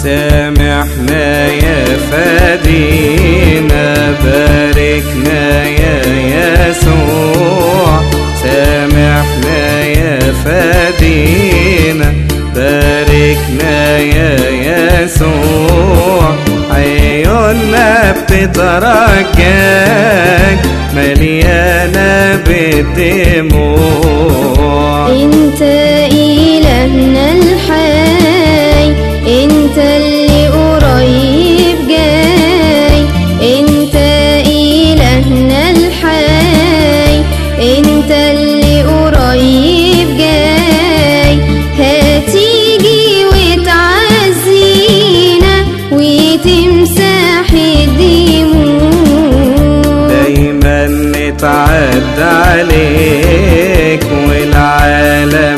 سامحنا يا فادينا، باركنا يا يسوع. سامحنا يا فادينا، باركنا يا يسوع. عيوننا بتترجاك مليانة بالدموع. انت إلهنا الحي، انت اللي قريب جاي. انت إلهنا الحي، انت اللي قريب جاي. هتيجي وتعزينا وتمسح الدموع. دايما نتعدى عليك والعالم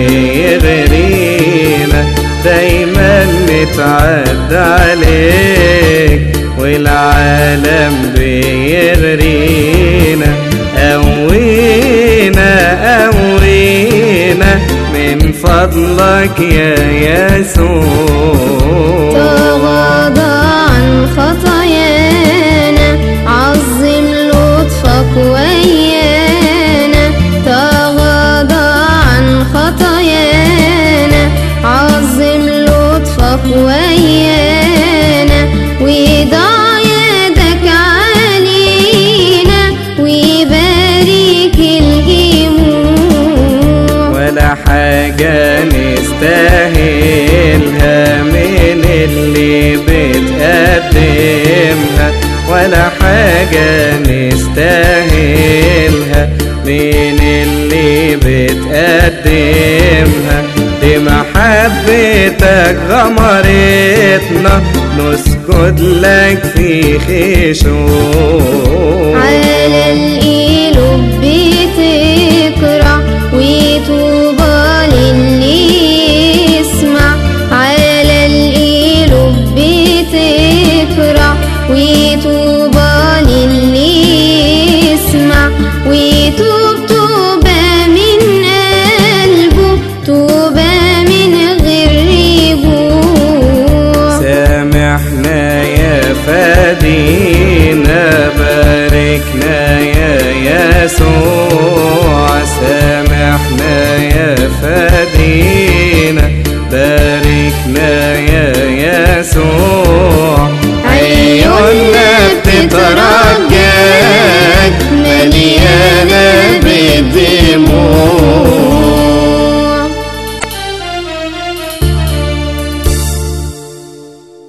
بيغرينا. دايما نتعدى عليك والعالم بيغرينا. قوينا قوينا من فضلك يا يسوع. تغاضى عن خطايانا، عظم لطفك ويانا. تغاضى عن خطايانا، عظم لطفك ويانا. وضع يدك علينا وبارك الجموع. ولا حاجة نستاهلها من اللي بتقدمها، ولا حاجة نستاهلها من اللي بتقدمها. دي محبتك غمرتنا، نسجد لك في خشوع. على القلوب بتقرع وطوبى للي يسمع. على القلوب بتقرع وطوبى للي يسمع. ويتوب توبة من قلبه، توبة من غير رجوع. سامحنا يا فادينا، باركنا يا يسوع. سامحنا يا فادينا، باركنا يا يسوع. عيوننا بتترجى